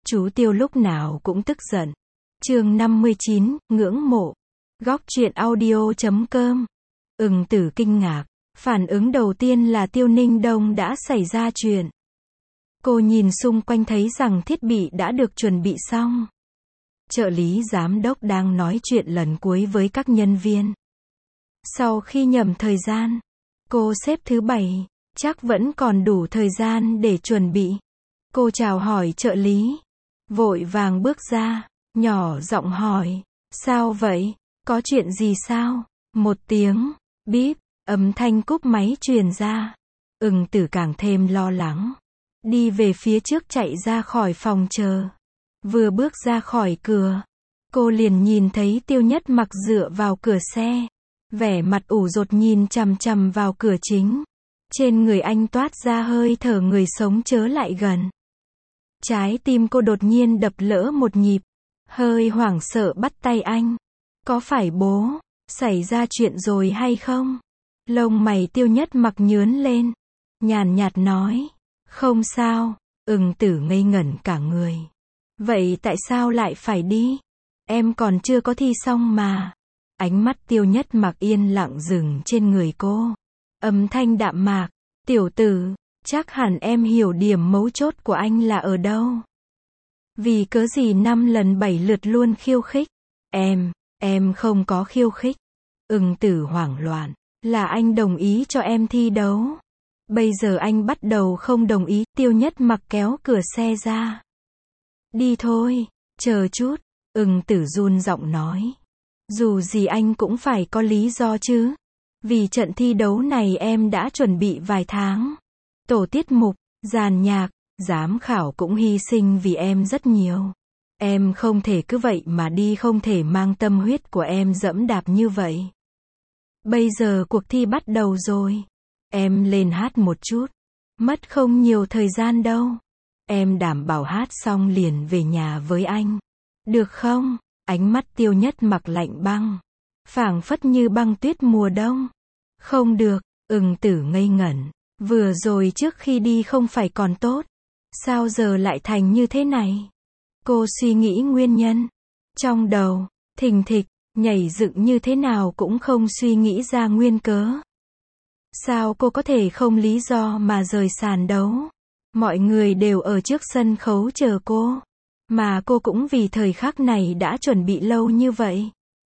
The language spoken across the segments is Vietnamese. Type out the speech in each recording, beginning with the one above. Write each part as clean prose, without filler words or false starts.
Chú Tiêu lúc nào cũng tức giận. Chương 59, ngưỡng mộ. Góc truyện audio.com. Ưng Tử kinh ngạc. Phản ứng đầu tiên là Tiêu Ninh Đông đã xảy ra chuyện. Cô nhìn xung quanh thấy rằng thiết bị đã được chuẩn bị xong. Trợ lý giám đốc đang nói chuyện lần cuối với các nhân viên. Sau khi nhầm thời gian, cô xếp thứ 7, chắc vẫn còn đủ thời gian để chuẩn bị. Cô chào hỏi trợ lý, vội vàng bước ra, nhỏ giọng hỏi, sao vậy, có chuyện gì sao? Một tiếng, bíp, âm thanh cúp máy truyền ra. Ưng Tử càng thêm lo lắng. Đi về phía trước chạy ra khỏi phòng chờ. Vừa bước ra khỏi cửa, cô liền nhìn thấy Tiêu Nhất Mặc dựa vào cửa xe. Vẻ mặt ủ rột nhìn chằm chằm vào cửa chính. Trên người anh toát ra hơi thở người sống chớ lại gần. Trái tim cô đột nhiên đập lỡ một nhịp. Hơi hoảng sợ bắt tay anh. Có phải bố xảy ra chuyện rồi hay không? Lông mày Tiêu Nhất Mặc nhướng lên. Nhàn nhạt nói. Không sao. Ưng Tử ngây ngẩn cả người. Vậy tại sao lại phải đi? Em còn chưa có thi xong mà. Ánh mắt Tiêu Nhất Mặc yên lặng dừng trên người cô. Âm thanh đạm mạc. Tiểu tử, chắc hẳn em hiểu điểm mấu chốt của anh là ở đâu. Vì cớ gì 5 lần 7 lượt luôn khiêu khích? Em không có khiêu khích. Ưng Tử hoảng loạn. Là anh đồng ý cho em thi đấu. Bây giờ anh bắt đầu không đồng ý. Tiêu Nhất Mặc kéo cửa xe ra. Đi thôi, chờ chút. Ưng Tử run giọng nói. Dù gì anh cũng phải có lý do chứ. Vì trận thi đấu này em đã chuẩn bị vài tháng. Tổ tiết mục, dàn nhạc, giám khảo cũng hy sinh vì em rất nhiều. Em không thể cứ vậy mà đi, không thể mang tâm huyết của em dẫm đạp như vậy. Bây giờ cuộc thi bắt đầu rồi. Em lên hát một chút. Mất không nhiều thời gian đâu. Em đảm bảo hát xong liền về nhà với anh. Được không? Ánh mắt Tiêu Nhất Mặc lạnh băng. Phảng phất như băng tuyết mùa đông. Không được. Ưng Tử ngây ngẩn. Vừa rồi trước khi đi không phải còn tốt. Sao giờ lại thành như thế này? Cô suy nghĩ nguyên nhân. Trong đầu, thình thịch, nhảy dựng như thế nào cũng không suy nghĩ ra nguyên cớ. Sao cô có thể không lý do mà rời sàn đấu? Mọi người đều ở trước sân khấu chờ cô. Mà cô cũng vì thời khắc này đã chuẩn bị lâu như vậy.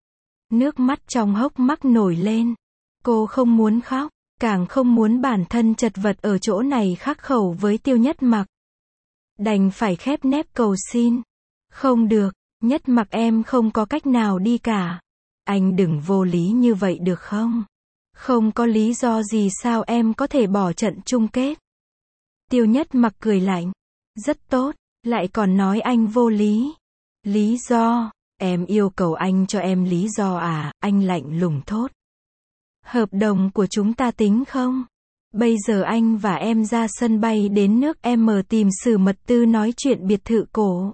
Nước mắt trong hốc mắt nổi lên. Cô không muốn khóc, càng không muốn bản thân chật vật ở chỗ này khắc khẩu với Tiêu Nhất Mặc. Đành phải khép nép cầu xin. Không được, Nhất Mặc em không có cách nào đi cả. Anh đừng vô lý như vậy được không? Không có lý do gì sao em có thể bỏ trận chung kết. Tiêu Nhất Mặc cười lạnh. Rất tốt, lại còn nói anh vô lý. Lý do? Em yêu cầu anh cho em lý do à? Anh lạnh lùng thốt. Hợp đồng của chúng ta tính không? Bây giờ anh và em ra sân bay đến nước M tìm Sử Mật Tư nói chuyện biệt thự cổ.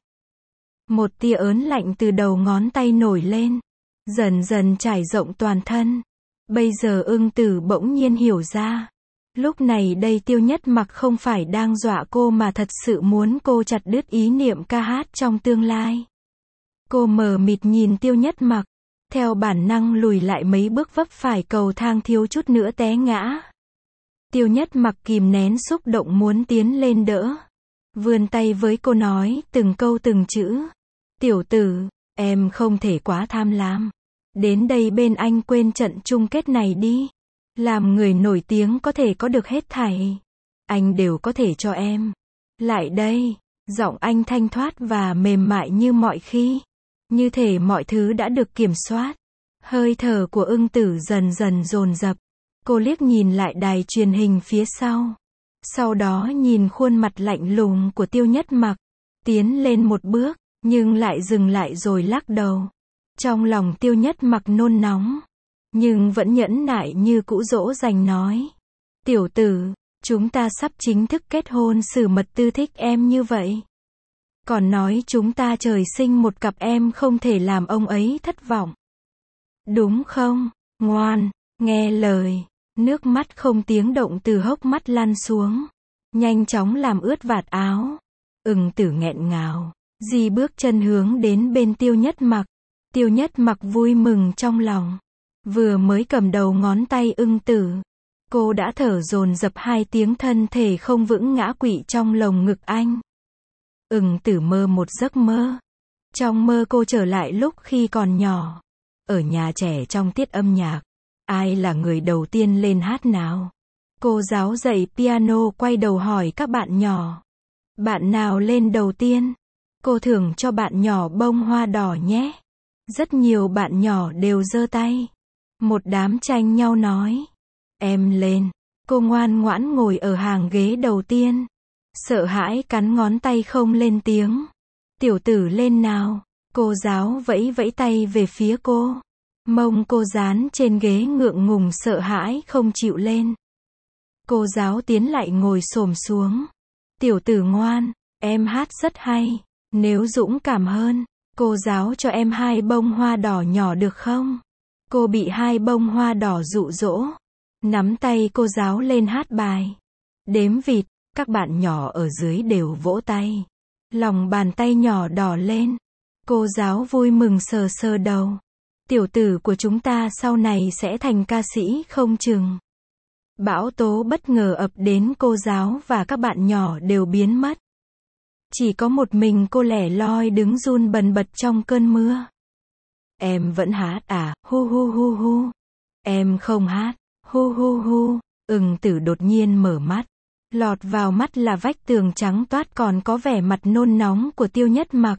Một tia ớn lạnh từ đầu ngón tay nổi lên. Dần dần trải rộng toàn thân. Bây giờ Ưng Tử bỗng nhiên hiểu ra. Lúc này đây Tiêu Nhất Mặc không phải đang dọa cô mà thật sự muốn cô chặt đứt ý niệm ca hát trong tương lai. Cô mờ mịt nhìn Tiêu Nhất Mặc. Theo bản năng lùi lại mấy bước vấp phải cầu thang thiếu chút nữa té ngã. Tiêu Nhất Mặc kìm nén xúc động muốn tiến lên đỡ. Vươn tay với cô nói từng câu từng chữ. Tiểu tử, em không thể quá tham lam. Đến đây bên anh quên trận chung kết này đi. Làm người nổi tiếng có thể có được hết thảy. Anh đều có thể cho em. Lại đây, giọng anh thanh thoát và mềm mại như mọi khi. Như thể mọi thứ đã được kiểm soát. Hơi thở của Ưng Tử dần dần dồn dập. Cô liếc nhìn lại đài truyền hình phía sau. Sau đó nhìn khuôn mặt lạnh lùng của Tiêu Nhất Mặc. Tiến lên một bước, nhưng lại dừng lại rồi lắc đầu. Trong lòng Tiêu Nhất Mặc nôn nóng. Nhưng vẫn nhẫn nại như cũ dỗ dành nói. Tiểu tử, chúng ta sắp chính thức kết hôn, Sử Mật Tư thích em như vậy. Còn nói chúng ta trời sinh một cặp, em không thể làm ông ấy thất vọng. Đúng không? Ngoan, nghe lời. Nước mắt không tiếng động từ hốc mắt lăn xuống. Nhanh chóng làm ướt vạt áo. Ưng Tử nghẹn ngào. Dì bước chân hướng đến bên Tiêu Nhất Mặc. Tiêu Nhất Mặc vui mừng trong lòng. Vừa mới cầm đầu ngón tay Ưng Tử, cô đã thở dồn dập 2 tiếng, thân thể không vững ngã quỵ trong lồng ngực anh. Ưng Tử mơ một giấc mơ. Trong mơ cô trở lại lúc khi còn nhỏ. Ở nhà trẻ trong tiết âm nhạc. Ai là người đầu tiên lên hát nào? Cô giáo dạy piano quay đầu hỏi các bạn nhỏ. Bạn nào lên đầu tiên? Cô thưởng cho bạn nhỏ bông hoa đỏ nhé. Rất nhiều bạn nhỏ đều giơ tay. Một đám tranh nhau nói. Em lên. Cô ngoan ngoãn ngồi ở hàng ghế đầu tiên. Sợ hãi cắn ngón tay không lên tiếng. Tiểu tử lên nào. Cô giáo vẫy vẫy tay về phía cô. Mông cô dán trên ghế ngượng ngùng sợ hãi không chịu lên. Cô giáo tiến lại ngồi xổm xuống. Tiểu tử ngoan, em hát rất hay. Nếu dũng cảm hơn, cô giáo cho em 2 bông hoa đỏ nhỏ được không? Cô bị 2 bông hoa đỏ dụ dỗ. Nắm tay cô giáo lên hát bài. Đếm vịt, các bạn nhỏ ở dưới đều vỗ tay. Lòng bàn tay nhỏ đỏ lên. Cô giáo vui mừng sờ sờ đầu. Tiểu tử của chúng ta sau này sẽ thành ca sĩ không chừng. Bão tố bất ngờ ập đến, cô giáo và các bạn nhỏ đều biến mất. Chỉ có một mình cô lẻ loi đứng run bần bật trong cơn mưa. Em vẫn hát à? Hu hu hu hu. Em không hát. Hu hu hu. Ưng Tử đột nhiên mở mắt. Lọt vào mắt là vách tường trắng toát còn có vẻ mặt nôn nóng của Tiêu Nhất Mặc.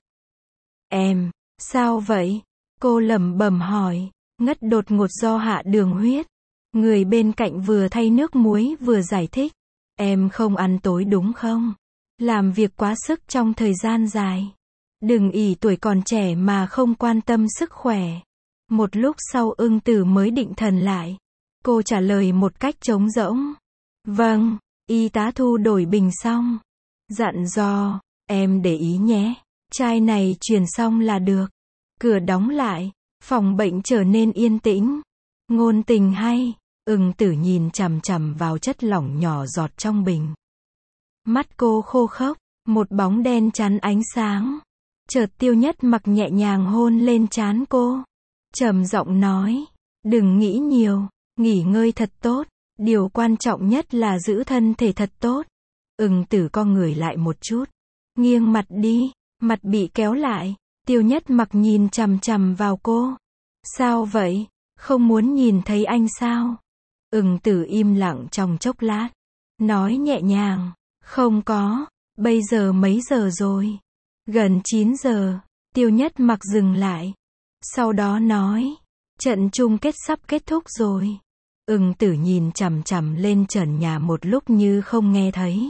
Em, sao vậy? Cô lẩm bẩm hỏi, ngất đột ngột do hạ đường huyết. Người bên cạnh vừa thay nước muối vừa giải thích. Em không ăn tối đúng không? Làm việc quá sức trong thời gian dài. Đừng ỷ tuổi còn trẻ mà không quan tâm sức khỏe. Một lúc sau Ưng Tử mới định thần lại. Cô trả lời một cách trống rỗng. Vâng, y tá thu đổi bình xong. Dặn dò, em để ý nhé. Chai này truyền xong là được. Cửa đóng lại, phòng bệnh trở nên yên tĩnh. Ngôn tình hay. Ưng Tử nhìn chằm chằm vào chất lỏng nhỏ giọt trong bình. Mắt cô khô khốc, một bóng đen chắn ánh sáng. Chợt Tiêu Nhất Mặc nhẹ nhàng hôn lên trán cô. Trầm giọng nói, đừng nghĩ nhiều, nghỉ ngơi thật tốt. Điều quan trọng nhất là giữ thân thể thật tốt. Ưng Tử co người lại một chút. Nghiêng mặt đi, mặt bị kéo lại. Tiêu Nhất Mặc nhìn chằm chằm vào cô. Sao vậy? Không muốn nhìn thấy anh sao? Ưng Tử im lặng trong chốc lát. Nói nhẹ nhàng. Không có. Bây giờ mấy giờ rồi? Gần 9 giờ. Tiêu Nhất Mặc dừng lại. Sau đó nói. Trận chung kết sắp kết thúc rồi. Ưng Tử nhìn chằm chằm lên trần nhà một lúc như không nghe thấy.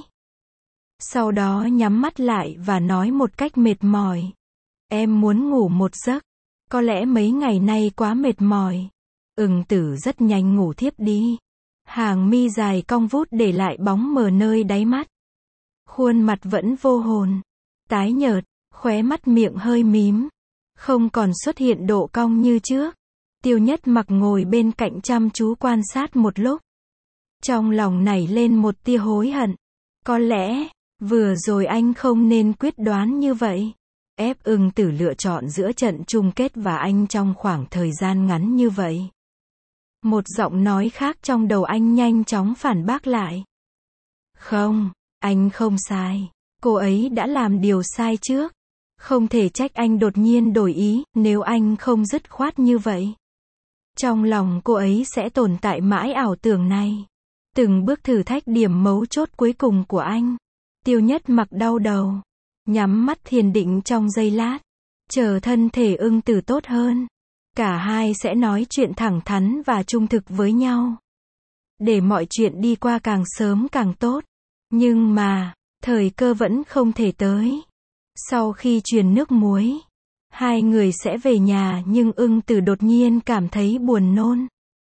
Sau đó nhắm mắt lại và nói một cách mệt mỏi. Em muốn ngủ một giấc. Có lẽ mấy ngày nay quá mệt mỏi. Ưng Tử rất nhanh ngủ thiếp đi. Hàng mi dài cong vút để lại bóng mờ nơi đáy mắt. Khuôn mặt vẫn vô hồn. Tái nhợt, khóe mắt miệng hơi mím. Không còn xuất hiện độ cong như trước. Tiêu Nhất Mặc ngồi bên cạnh chăm chú quan sát một lúc. Trong lòng nảy lên một tia hối hận. Có lẽ, vừa rồi anh không nên quyết đoán như vậy. Ép Ưng Tử lựa chọn giữa trận chung kết và anh trong khoảng thời gian ngắn như vậy. Một giọng nói khác trong đầu anh nhanh chóng phản bác lại. Không, anh không sai. Cô ấy đã làm điều sai trước. Không thể trách anh đột nhiên đổi ý, nếu anh không dứt khoát như vậy. Trong lòng cô ấy sẽ tồn tại mãi ảo tưởng này. Từng bước thử thách điểm mấu chốt cuối cùng của anh. Tiêu Nhất Mặc đau đầu. Nhắm mắt thiền định trong giây lát. Chờ thân thể Ưng Tử tốt hơn. Cả hai sẽ nói chuyện thẳng thắn và trung thực với nhau. Để mọi chuyện đi qua càng sớm càng tốt. Nhưng mà, thời cơ vẫn không thể tới. Sau khi truyền nước muối, hai người sẽ về nhà nhưng Ưng Tử đột nhiên cảm thấy buồn nôn.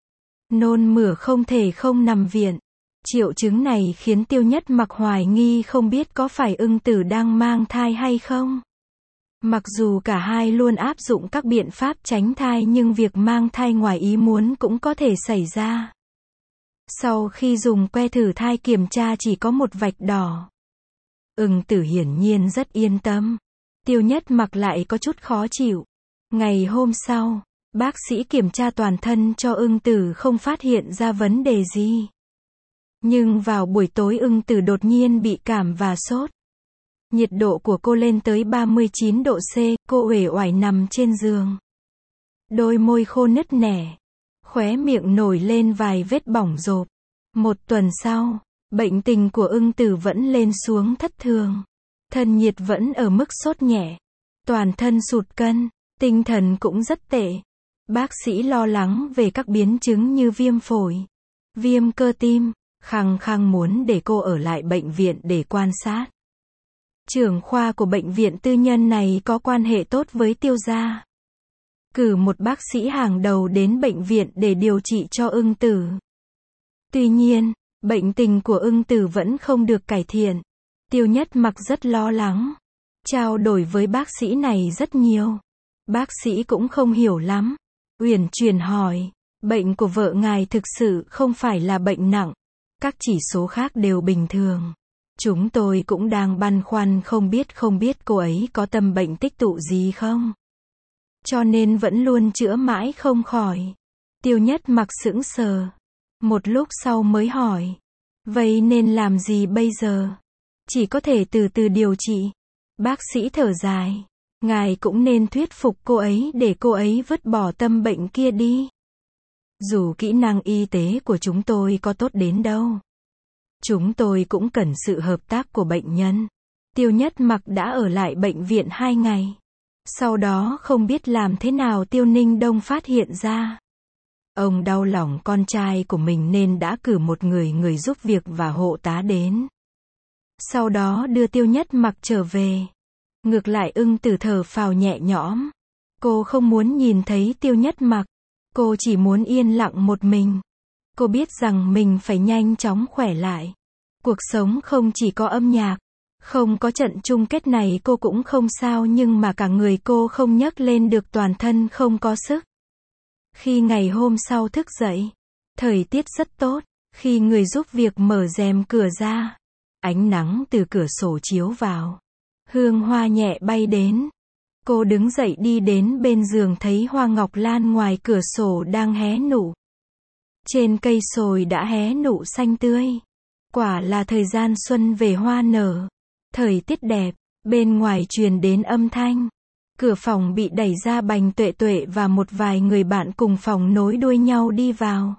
Nôn mửa không thể không nằm viện. Triệu chứng này khiến Tiêu Nhất Mặc hoài nghi không biết có phải Ưng Tử đang mang thai hay không. Mặc dù cả hai luôn áp dụng các biện pháp tránh thai nhưng việc mang thai ngoài ý muốn cũng có thể xảy ra. Sau khi dùng que thử thai kiểm tra chỉ có một vạch đỏ. Ưng Tử hiển nhiên rất yên tâm. Tiêu Nhất Mặc lại có chút khó chịu. Ngày hôm sau, bác sĩ kiểm tra toàn thân cho Ưng Tử không phát hiện ra vấn đề gì. Nhưng vào buổi tối Ưng Tử đột nhiên bị cảm và sốt. Nhiệt độ của cô lên tới 39 độ C, cô uể oải nằm trên giường. Đôi môi khô nứt nẻ, khóe miệng nổi lên vài vết bỏng rộp. Một tuần sau, bệnh tình của Ưng Tử vẫn lên xuống thất thường. Thân nhiệt vẫn ở mức sốt nhẹ. Toàn thân sụt cân, tinh thần cũng rất tệ. Bác sĩ lo lắng về các biến chứng như viêm phổi, viêm cơ tim, khăng khăng muốn để cô ở lại bệnh viện để quan sát. Trưởng khoa của bệnh viện tư nhân này có quan hệ tốt với Tiêu gia. Cử một bác sĩ hàng đầu đến bệnh viện để điều trị cho Ưng Tử. Tuy nhiên, bệnh tình của Ưng Tử vẫn không được cải thiện. Tiêu Nhất Mặc rất lo lắng. Trao đổi với bác sĩ này rất nhiều. Bác sĩ cũng không hiểu lắm. Uyển chuyển hỏi, bệnh của vợ ngài thực sự không phải là bệnh nặng. Các chỉ số khác đều bình thường. Chúng tôi cũng đang băn khoăn không biết cô ấy có tâm bệnh tích tụ gì không. Cho nên vẫn luôn chữa mãi không khỏi. Tiêu Nhất Mặc sững sờ. Một lúc sau mới hỏi. Vậy nên làm gì bây giờ? Chỉ có thể từ từ điều trị. Bác sĩ thở dài. Ngài cũng nên thuyết phục cô ấy để cô ấy vứt bỏ tâm bệnh kia đi. Dù kỹ năng y tế của chúng tôi có tốt đến đâu, chúng tôi cũng cần sự hợp tác của bệnh nhân. Tiêu Nhất Mặc đã ở lại bệnh viện 2 ngày. Sau đó không biết làm thế nào Tiêu Ninh Đông phát hiện ra. Ông đau lòng con trai của mình nên đã cử một người giúp việc và hộ tá đến. Sau đó đưa Tiêu Nhất Mặc trở về. Ngược lại Ưng Tử thở phào nhẹ nhõm. Cô không muốn nhìn thấy Tiêu Nhất Mặc. Cô chỉ muốn yên lặng một mình. Cô biết rằng mình phải nhanh chóng khỏe lại. Cuộc sống không chỉ có âm nhạc. Không có trận chung kết này cô cũng không sao, nhưng mà cả người cô không nhấc lên được, toàn thân không có sức. Khi ngày hôm sau thức dậy, thời tiết rất tốt. Khi người giúp việc mở rèm cửa ra, ánh nắng từ cửa sổ chiếu vào. Hương hoa nhẹ bay đến. Cô đứng dậy đi đến bên giường thấy hoa ngọc lan ngoài cửa sổ đang hé nụ. Trên cây sồi đã hé nụ xanh tươi. Quả là thời gian xuân về hoa nở. Thời tiết đẹp, bên ngoài truyền đến âm thanh. Cửa phòng bị đẩy ra, Bành Tuệ Tuệ và một vài người bạn cùng phòng nối đuôi nhau đi vào.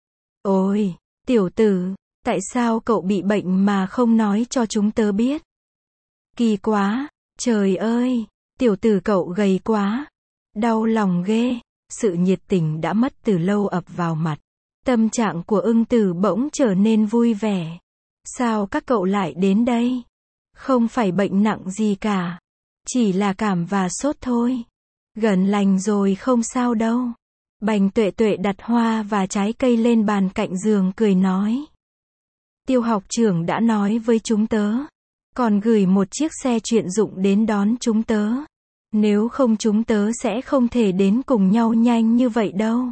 Ôi, tiểu tử, tại sao cậu bị bệnh mà không nói cho chúng tớ biết? Kỳ quá, trời ơi, tiểu tử cậu gầy quá. Đau lòng ghê, sự nhiệt tình đã mất từ lâu ập vào mặt. Tâm trạng của Ưng Tử bỗng trở nên vui vẻ. Sao các cậu lại đến đây? Không phải bệnh nặng gì cả. Chỉ là cảm và sốt thôi. Gần lành rồi, không sao đâu. Bành Tuệ Tuệ đặt hoa và trái cây lên bàn cạnh giường cười nói. Tiêu học trưởng đã nói với chúng tớ. Còn gửi một chiếc xe chuyên dụng đến đón chúng tớ. Nếu không chúng tớ sẽ không thể đến cùng nhau nhanh như vậy đâu.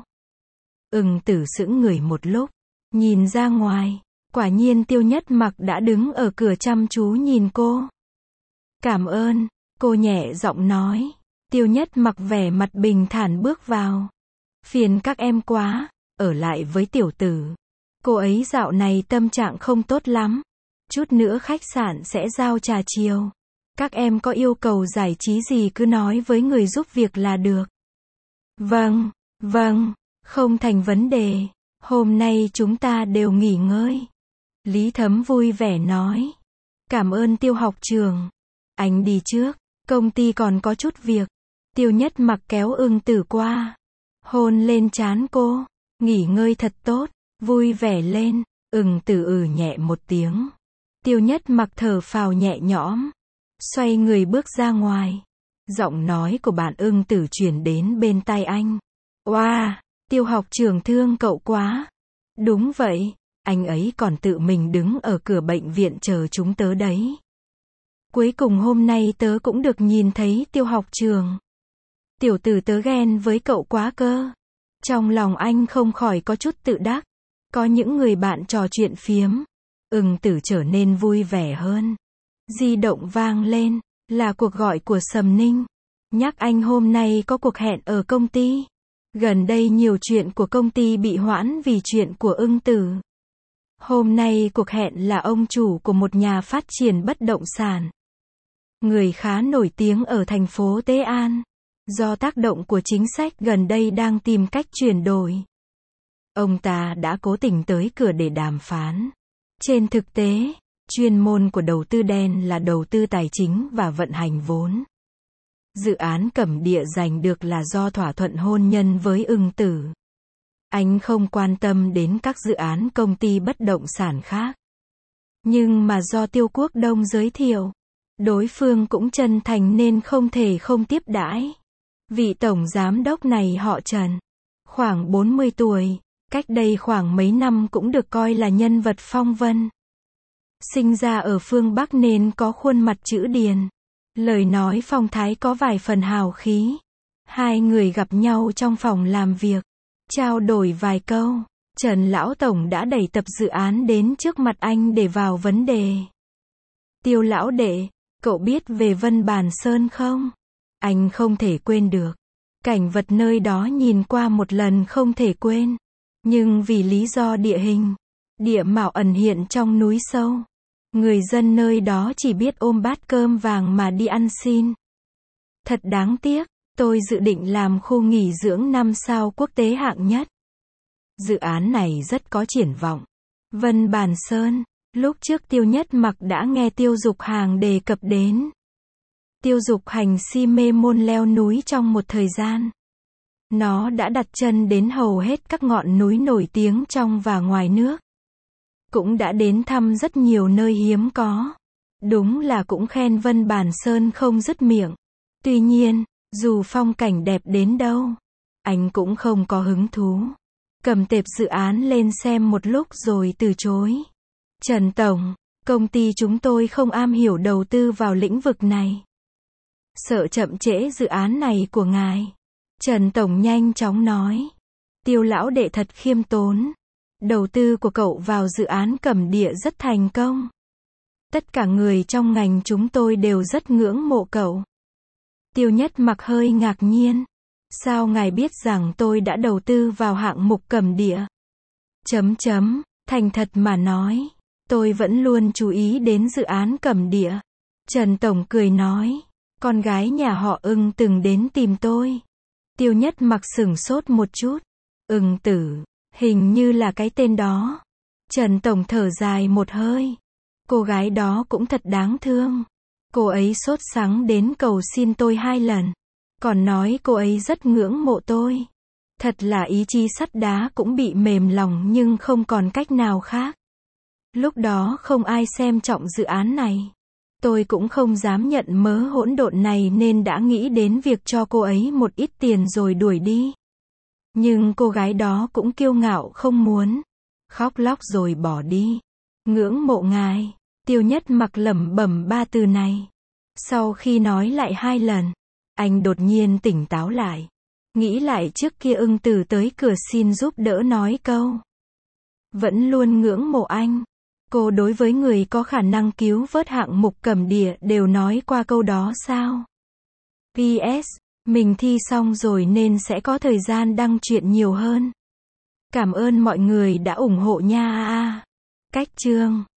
Ưng Tử sững người một lúc. Nhìn ra ngoài. Quả nhiên Tiêu Nhất Mặc đã đứng ở cửa chăm chú nhìn cô. Cảm ơn, cô nhẹ giọng nói. Tiêu Nhất Mặc vẻ mặt bình thản bước vào. Phiền các em quá, ở lại với tiểu tử. Cô ấy dạo này tâm trạng không tốt lắm. Chút nữa khách sạn sẽ giao trà chiều. Các em có yêu cầu giải trí gì cứ nói với người giúp việc là được. Vâng, không thành vấn đề. Hôm nay chúng ta đều nghỉ ngơi. Lý Thấm vui vẻ nói. Cảm ơn Tiêu học trưởng. Anh đi trước, công ty còn có chút việc. Tiêu Nhất Mặc kéo Ưng Tử qua. Hôn lên trán cô. Nghỉ ngơi thật tốt, vui vẻ lên. Ưng Tử nhẹ một tiếng. Tiêu Nhất Mặc thở phào nhẹ nhõm. Xoay người bước ra ngoài. Giọng nói của bạn Ưng Tử truyền đến bên tai anh. Wow, Tiêu học trưởng thương cậu quá. Đúng vậy, anh ấy còn tự mình đứng ở cửa bệnh viện chờ chúng tớ đấy. Cuối cùng hôm nay tớ cũng được nhìn thấy Tiêu học trưởng. Tiểu tử tớ ghen với cậu quá cơ. Trong lòng anh không khỏi có chút tự đắc. Có những người bạn trò chuyện phiếm. Ưng Tử trở nên vui vẻ hơn. Di động vang lên. Là cuộc gọi của Sầm Ninh. Nhắc anh hôm nay có cuộc hẹn ở công ty. Gần đây nhiều chuyện của công ty bị hoãn vì chuyện của Ưng Tử. Hôm nay cuộc hẹn là ông chủ của một nhà phát triển bất động sản. Người khá nổi tiếng ở thành phố Tế An. Do tác động của chính sách gần đây đang tìm cách chuyển đổi. Ông ta đã cố tình tới cửa để đàm phán. Trên thực tế, chuyên môn của đầu tư đen là đầu tư tài chính và vận hành vốn. Dự án Cẩm Địa giành được là do thỏa thuận hôn nhân với Ưng Tử. Anh không quan tâm đến các dự án công ty bất động sản khác. Nhưng mà do Tiêu Quốc Đông giới thiệu, đối phương cũng chân thành nên không thể không tiếp đãi. Vị tổng giám đốc này họ Trần, khoảng 40 tuổi, cách đây khoảng mấy năm cũng được coi là nhân vật phong vân. Sinh ra ở phương Bắc nên có khuôn mặt chữ điền. Lời nói phong thái có vài phần hào khí. Hai người gặp nhau trong phòng làm việc, trao đổi vài câu. Trần Lão Tổng đã đẩy tập dự án đến trước mặt anh để vào vấn đề. Tiêu Lão Đệ, cậu biết về Vân Bàn Sơn không? Anh không thể quên được. Cảnh vật nơi đó nhìn qua một lần không thể quên. Nhưng vì lý do địa hình, địa mạo ẩn hiện trong núi sâu, người dân nơi đó chỉ biết ôm bát cơm vàng mà đi ăn xin. Thật đáng tiếc, tôi dự định làm khu nghỉ dưỡng 5 sao quốc tế hạng nhất. Dự án này rất có triển vọng. Vân Bàn Sơn, lúc trước Tiêu Nhất Mặc đã nghe Tiêu Dục Hàng đề cập đến. Tiêu Dục Hành si mê môn leo núi trong một thời gian. Nó đã đặt chân đến hầu hết các ngọn núi nổi tiếng trong và ngoài nước. Cũng đã đến thăm rất nhiều nơi hiếm có. Đúng là cũng khen Vân Bàn Sơn không dứt miệng. Tuy nhiên, dù phong cảnh đẹp đến đâu, anh cũng không có hứng thú. Cầm tệp dự án lên xem một lúc rồi từ chối. Trần Tổng, công ty chúng tôi không am hiểu đầu tư vào lĩnh vực này. Sợ chậm trễ dự án này của ngài. Trần Tổng nhanh chóng nói. Tiêu Lão Đệ thật khiêm tốn. Đầu tư của cậu vào dự án Cẩm Địa rất thành công. Tất cả người trong ngành chúng tôi đều rất ngưỡng mộ cậu. Tiêu Nhất Mặc hơi ngạc nhiên. Sao ngài biết rằng tôi đã đầu tư vào hạng mục Cẩm Địa? Thành thật mà nói, tôi vẫn luôn chú ý đến dự án Cẩm Địa. Trần Tổng cười nói. Con gái nhà họ Ưng từng đến tìm tôi. Tiêu Nhất Mặc sửng sốt một chút. Ưng Tử, hình như là cái tên đó. Trần Tổng thở dài một hơi. Cô gái đó cũng thật đáng thương. Cô ấy sốt sắng đến cầu xin tôi 2 lần. Còn nói cô ấy rất ngưỡng mộ tôi. Thật là ý chí sắt đá cũng bị mềm lòng nhưng không còn cách nào khác. Lúc đó không ai xem trọng dự án này. Tôi cũng không dám nhận mớ hỗn độn này nên đã nghĩ đến việc cho cô ấy một ít tiền rồi đuổi đi. Nhưng cô gái đó cũng kiêu ngạo không muốn. Khóc lóc rồi bỏ đi. Ngưỡng mộ ngài. Tiêu Nhất Mặc lẩm bẩm 3 từ này. Sau khi nói lại 2 lần, anh đột nhiên tỉnh táo lại. Nghĩ lại trước kia Ưng Tử tới cửa xin giúp đỡ nói câu. Vẫn luôn ngưỡng mộ anh. Cô đối với người có khả năng cứu vớt hạng mục Cẩm Địa đều nói qua câu đó sao? PS, mình thi xong rồi nên sẽ có thời gian đăng truyện nhiều hơn. Cảm ơn mọi người đã ủng hộ nha. Cách chương